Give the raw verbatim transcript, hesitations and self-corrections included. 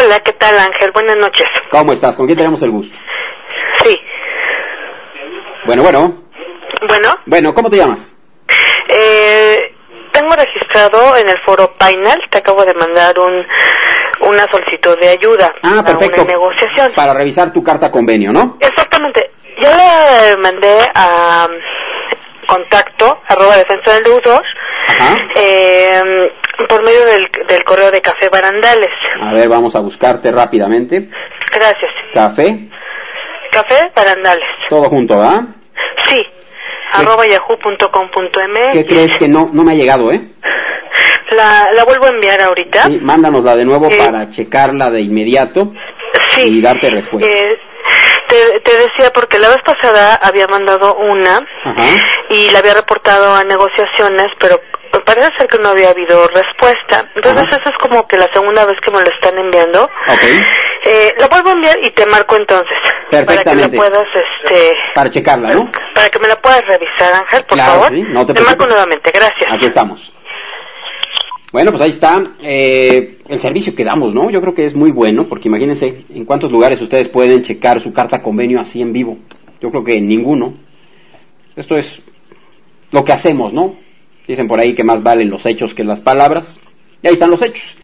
Hola, ¿qué tal, Ángel? Buenas noches. ¿Cómo estás? ¿Con quién tenemos el gusto? Sí. Bueno, bueno. Bueno. Bueno, ¿cómo te llamas? Eh, tengo registrado en el foro Painal, te acabo de mandar un una solicitud de ayuda. Ah, perfecto. Una negociación. Para revisar tu carta convenio, ¿no? Exactamente. Yo le mandé a contacto arroba defensa del deudor eh, por medio del, del correo de Café Barandales. A ver, vamos a buscarte rápidamente. Gracias. Café. Café Barandales. Todo junto, ¿ah? Sí. Arroba yahoo punto com punto m x. ¿Qué crees que no no me ha llegado, eh? La, la vuelvo a enviar ahorita. Sí, mándanosla de nuevo eh, para checarla de inmediato sí, y darte respuesta. Eh, te, te decía porque la vez pasada había mandado una Ajá. y la había reportado a negociaciones, pero parece ser que no había habido respuesta. Entonces Ajá. esa es como que la segunda vez que me lo están enviando. Ok. Eh, la vuelvo a enviar y te marco entonces. Perfectamente. Para que la puedas, este... Para checarla, ¿no? Para que me la puedas revisar, Ángel, por Claro, favor. sí, no te te marco preocupes. nuevamente, gracias. Aquí estamos. Bueno, pues ahí está eh, el servicio que damos, ¿no? Yo creo que es muy bueno, porque imagínense en cuántos lugares ustedes pueden checar su carta convenio así en vivo. Yo creo que en ninguno. Esto es lo que hacemos, ¿no? Dicen por ahí que más valen los hechos que las palabras. Y ahí están los hechos.